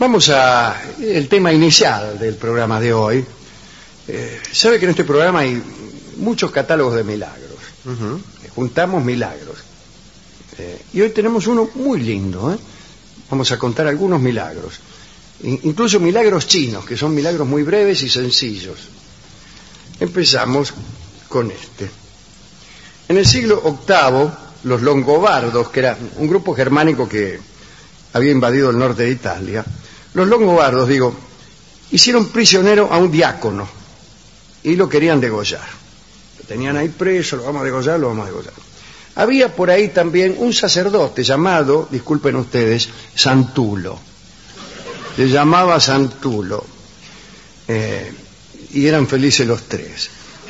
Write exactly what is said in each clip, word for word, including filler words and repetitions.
Vamos a el tema inicial del programa de hoy. Eh, sabe que en este programa hay muchos catálogos de milagros. Uh-huh. Juntamos milagros. Eh, y hoy tenemos uno muy lindo. ¿eh? Vamos a contar algunos milagros. Incluso milagros chinos, que son milagros muy breves y sencillos. Empezamos con este. En el siglo octavo, los longobardos, que era un grupo germánico que había invadido el norte de Italia, los longobardos, digo, hicieron prisionero a un diácono y lo querían degollar. Lo tenían ahí preso, lo vamos a degollar, lo vamos a degollar. Había por ahí también un sacerdote llamado, disculpen ustedes, Santulo. Se llamaba Santulo. Eh, y eran felices los tres.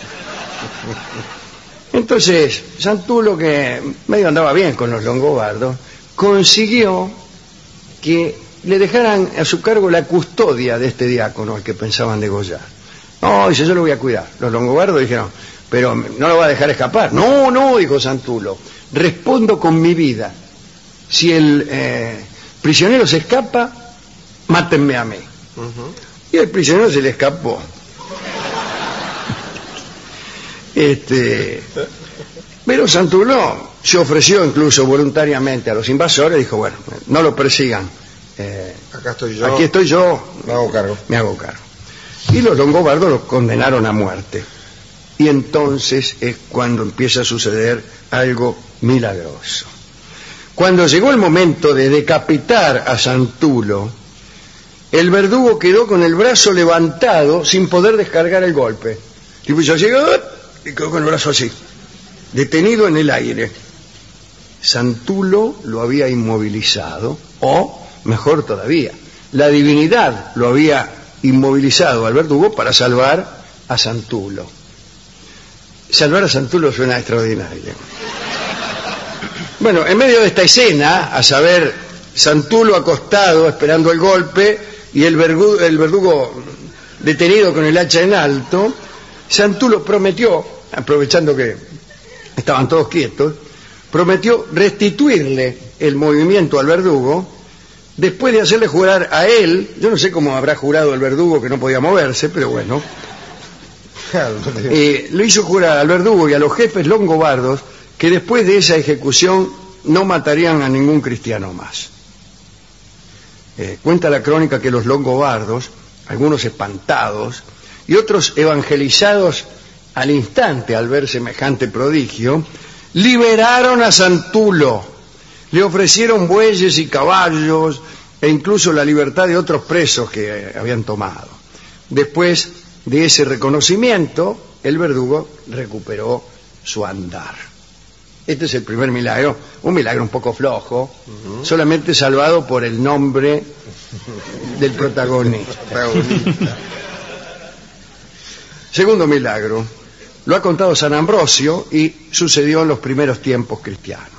Entonces, Santulo, que medio andaba bien con los longobardos, consiguió que le dejaran a su cargo la custodia de este diácono al que pensaban degollar. No, dice, yo lo voy a cuidar. Los longobardos dijeron, pero no lo va a dejar escapar. No, no, dijo Santulo, respondo con mi vida. Si el eh, prisionero se escapa, mátenme a mí. Uh-huh. Y el prisionero se le escapó. Este, pero Santulo se ofreció incluso voluntariamente a los invasores, dijo, bueno, no lo persigan. Eh, Acá estoy yo. Aquí estoy yo. Me hago cargo. Me hago cargo. Y los longobardos los condenaron a muerte. Y entonces es cuando empieza a suceder algo milagroso. Cuando llegó el momento de decapitar a Santulo, el verdugo quedó con el brazo levantado sin poder descargar el golpe. Tipo, ya llegó y quedó con el brazo así, detenido en el aire. Santulo lo había inmovilizado, o mejor todavía, la divinidad lo había inmovilizado al verdugo para salvar a Santulo. Salvar a Santulo suena extraordinario. Bueno, en medio de esta escena, a saber, Santulo acostado esperando el golpe y el verdugo, el verdugo detenido con el hacha en alto, Santulo prometió, aprovechando que estaban todos quietos, prometió restituirle el movimiento al verdugo después de hacerle jurar a él. Yo no sé cómo habrá jurado el verdugo que no podía moverse, pero bueno, eh, lo hizo jurar al verdugo y a los jefes longobardos que después de esa ejecución no matarían a ningún cristiano más. Eh, cuenta la crónica que los longobardos, algunos espantados y otros evangelizados al instante al ver semejante prodigio, liberaron a Santulo. Le ofrecieron bueyes y caballos e incluso la libertad de otros presos que habían tomado. Después de ese reconocimiento, el verdugo recuperó su andar. Este es el primer milagro, un milagro un poco flojo, uh-huh. solamente salvado por el nombre del protagonista. Segundo milagro, lo ha contado San Ambrosio y sucedió en los primeros tiempos cristianos.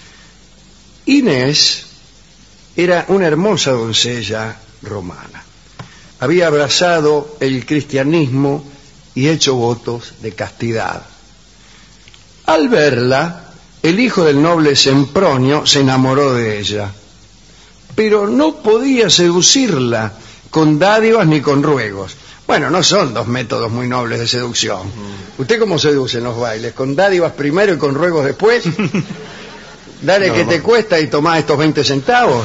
Inés era una hermosa doncella romana. Había abrazado el cristianismo y hecho votos de castidad. Al verla, el hijo del noble Sempronio se enamoró de ella, pero no podía seducirla con dádivas ni con ruegos. Bueno, no son dos métodos muy nobles de seducción. ¿Usted cómo seduce en los bailes? ¿Con dádivas primero y con ruegos después? Dale no, que no. te cuesta y tomá estos veinte centavos.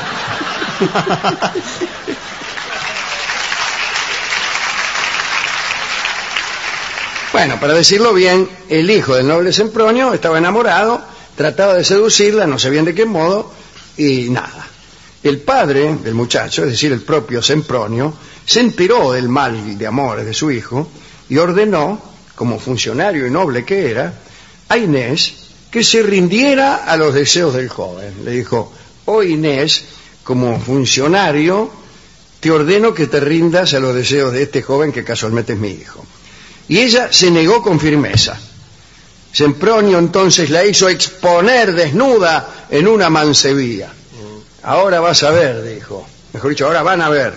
Bueno, para decirlo bien, el hijo del noble Sempronio estaba enamorado, trataba de seducirla, no sabían de qué modo, y nada. El padre del muchacho, es decir, el propio Sempronio, se enteró del mal de amores de su hijo y ordenó, como funcionario y noble que era, a Inés que se rindiera a los deseos del joven. Le dijo, oh Inés, como funcionario, te ordeno que te rindas a los deseos de este joven que casualmente es mi hijo. Y ella se negó con firmeza. Sempronio entonces la hizo exponer desnuda en una mancebía. Ahora vas a ver, dijo. Mejor dicho, ahora van a ver.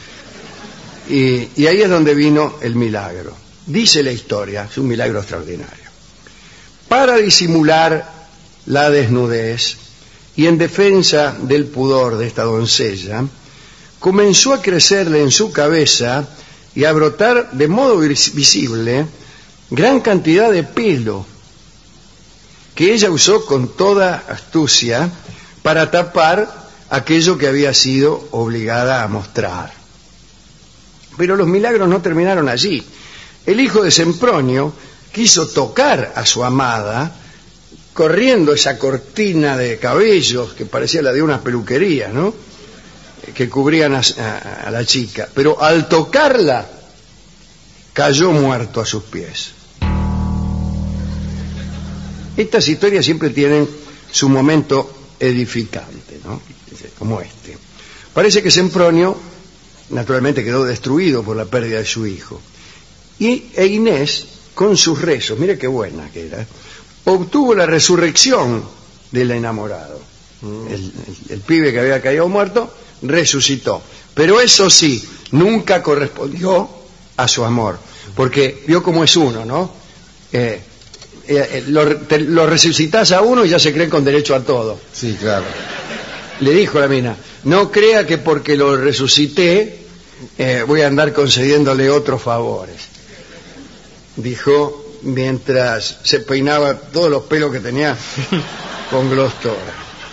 Y, y ahí es donde vino el milagro. Dice la historia, es un milagro extraordinario. Para disimular la desnudez y en defensa del pudor de esta doncella, comenzó a crecerle en su cabeza y a brotar de modo visible gran cantidad de pelo que ella usó con toda astucia para tapar aquello que había sido obligada a mostrar. Pero los milagros no terminaron allí. El hijo de Sempronio quiso tocar a su amada, corriendo esa cortina de cabellos que parecía la de una peluquería, ¿no?, que cubrían a, a, a la chica. Pero al tocarla, cayó muerto a sus pies. Estas historias siempre tienen su momento edificante, ¿no?, como este. Parece que Sempronio, naturalmente, quedó destruido por la pérdida de su hijo. Y e Inés, con sus rezos, mire qué buena que era, obtuvo la resurrección del enamorado. Mm. El, el, el pibe que había caído muerto resucitó. Pero eso sí, nunca correspondió a su amor. Porque vio cómo es uno, ¿no? Eh, eh, lo, te, lo resucitás a uno y ya se creen con derecho a todo. Sí, claro. Le dijo la mina, no crea que porque lo resucité eh, voy a andar concediéndole otros favores. Dijo mientras se peinaba todos los pelos que tenía con glostora.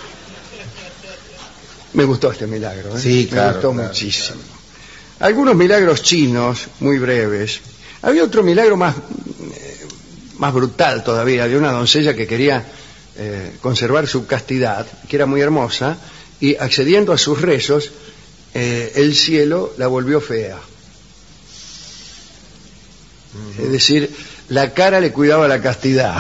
Me gustó este milagro, ¿eh? Sí, claro. Me gustó claro, muchísimo. Claro. Algunos milagros chinos, muy breves. Había otro milagro más, eh, más brutal todavía, de una doncella que quería eh, conservar su castidad, que era muy hermosa, y accediendo a sus rezos, eh, el cielo la volvió fea. Uh-huh. Es decir, la cara le cuidaba la castidad.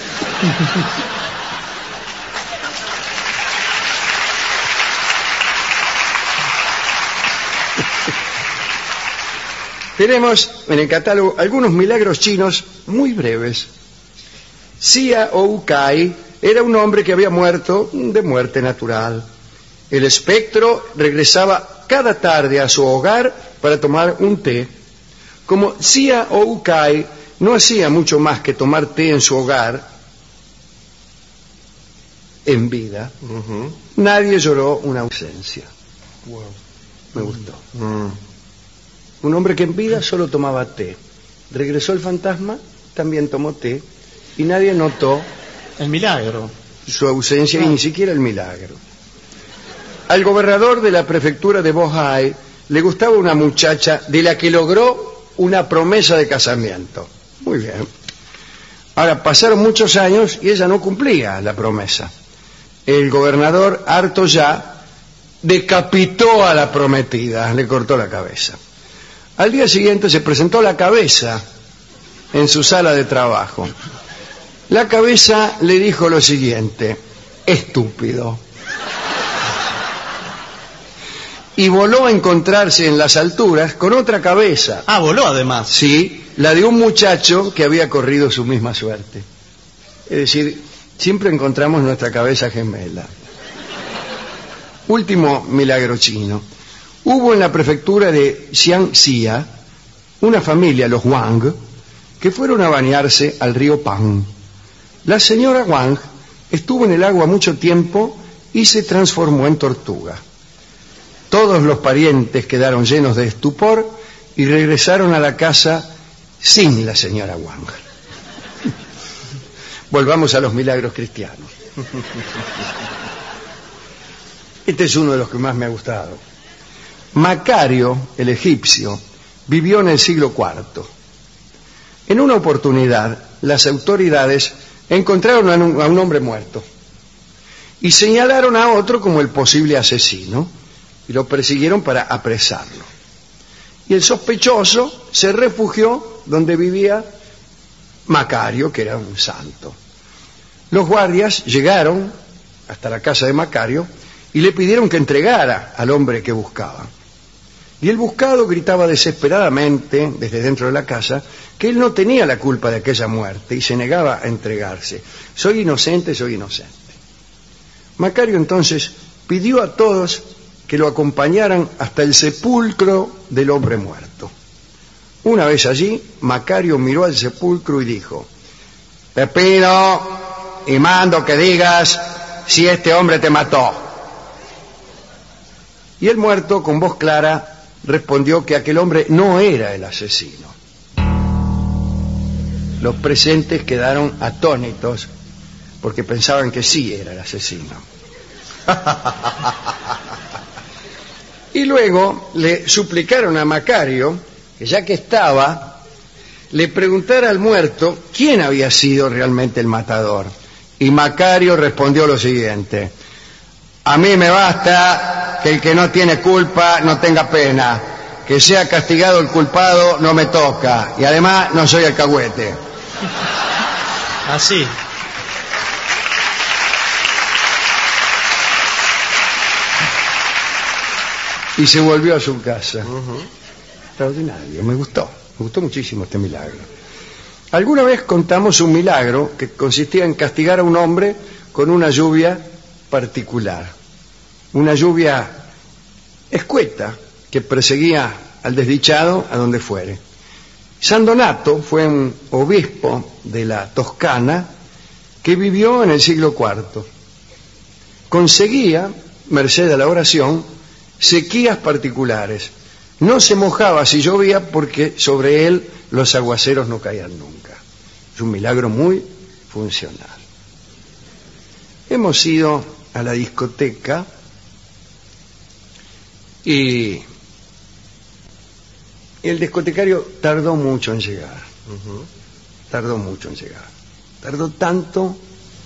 Tenemos en el catálogo algunos milagros chinos muy breves. Xia Oukai era un hombre que había muerto de muerte natural. El espectro regresaba cada tarde a su hogar para tomar un té. Como Xia Oukai no hacía mucho más que tomar té en su hogar, en vida, uh-huh. nadie lloró una ausencia. Wow. Me gustó. Uh-huh. Un hombre que en vida solo tomaba té. Regresó el fantasma, también tomó té, y nadie notó el milagro, su ausencia ah. y ni siquiera el milagro. Al gobernador de la prefectura de Bohai le gustaba una muchacha de la que logró una promesa de casamiento. Muy bien. Ahora, pasaron muchos años y ella no cumplía la promesa. El gobernador, harto ya, decapitó a la prometida, le cortó la cabeza. Al día siguiente se presentó la cabeza en su sala de trabajo. La cabeza le dijo lo siguiente: estúpido. Y voló a encontrarse en las alturas con otra cabeza. Ah, voló además. Sí, la de un muchacho que había corrido su misma suerte. Es decir, siempre encontramos nuestra cabeza gemela. Último milagro chino. Hubo en la prefectura de Xiangxia una familia, los Wang, que fueron a bañarse al río Pang. La señora Wang estuvo en el agua mucho tiempo y se transformó en tortuga. Todos los parientes quedaron llenos de estupor y regresaron a la casa sin la señora Wang. Volvamos a los milagros cristianos. Este es uno de los que más me ha gustado. Macario, el egipcio, vivió en el siglo cuarto. En una oportunidad, las autoridades encontraron a un, a un hombre muerto y señalaron a otro como el posible asesino y lo persiguieron para apresarlo. Y el sospechoso se refugió donde vivía Macario, que era un santo. Los guardias llegaron hasta la casa de Macario y le pidieron que entregara al hombre que buscaban. Y el buscado gritaba desesperadamente desde dentro de la casa que él no tenía la culpa de aquella muerte y se negaba a entregarse. Soy inocente, soy inocente. Macario entonces pidió a todos que lo acompañaran hasta el sepulcro del hombre muerto. Una vez allí, Macario miró al sepulcro y dijo: te pido y mando que digas si este hombre te mató. Y el muerto, con voz clara, respondió que aquel hombre no era el asesino. Los presentes quedaron atónitos porque pensaban que sí era el asesino. Y luego le suplicaron a Macario que, ya que estaba, le preguntara al muerto quién había sido realmente el matador. Y Macario respondió lo siguiente: a mí me basta que el que no tiene culpa no tenga pena, que sea castigado el culpado no me toca, y además no soy alcahuete. Así. Y se volvió a su casa. Uh-huh. Extraordinario, me gustó, me gustó muchísimo este milagro. Alguna vez contamos un milagro que consistía en castigar a un hombre con una lluvia particular, una lluvia escueta que perseguía al desdichado a donde fuere. San Donato fue un obispo de la Toscana que vivió en el siglo cuarto. Conseguía, merced a la oración, sequías particulares. No se mojaba si llovía porque sobre él los aguaceros no caían nunca. Es un milagro muy funcional. Hemos ido a la discoteca y el discotecario tardó mucho en llegar. Uh-huh. Tardó mucho en llegar. Tardó tanto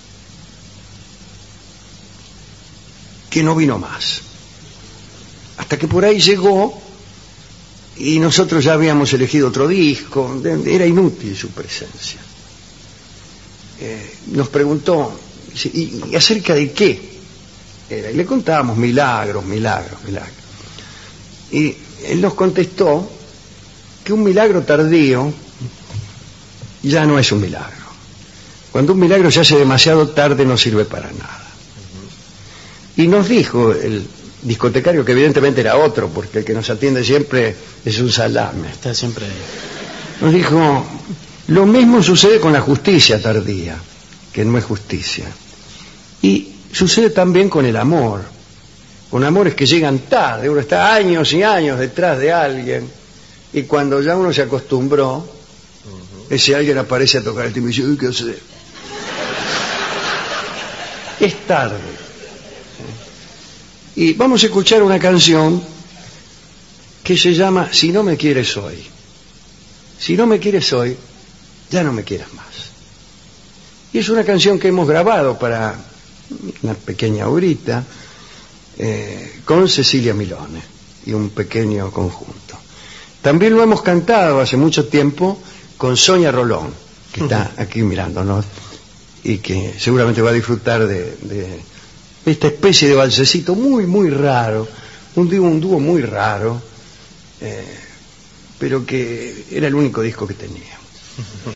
que no vino más. Hasta que por ahí llegó y nosotros ya habíamos elegido otro disco. Era inútil su presencia. Eh, nos preguntó, ¿y, y acerca de qué era? Y le contábamos milagros, milagros, milagros. Y él nos contestó que un milagro tardío ya no es un milagro. Cuando un milagro se hace demasiado tarde no sirve para nada. Y nos dijo el discotecario, que evidentemente era otro, porque el que nos atiende siempre es un salame. Está siempre ahí. Nos dijo, lo mismo sucede con la justicia tardía, que no es justicia. Y sucede también con el amor, con amores que llegan tarde. Uno está años y años detrás de alguien, y cuando ya uno se acostumbró, uh-huh, ese alguien aparece a tocar el timbre y dice, uy, ¿qué hace? Es tarde. Y vamos a escuchar una canción que se llama Si no me quieres hoy. Si no me quieres hoy, ya no me quieras más. Y es una canción que hemos grabado para una pequeña obrita eh, con Cecilia Milone y un pequeño conjunto. También lo hemos cantado hace mucho tiempo con Sonia Rolón, que está aquí mirándonos y que seguramente va a disfrutar de... de esta especie de valsecito muy, muy raro, un dúo, un dúo muy raro, eh, pero que era el único disco que tenía.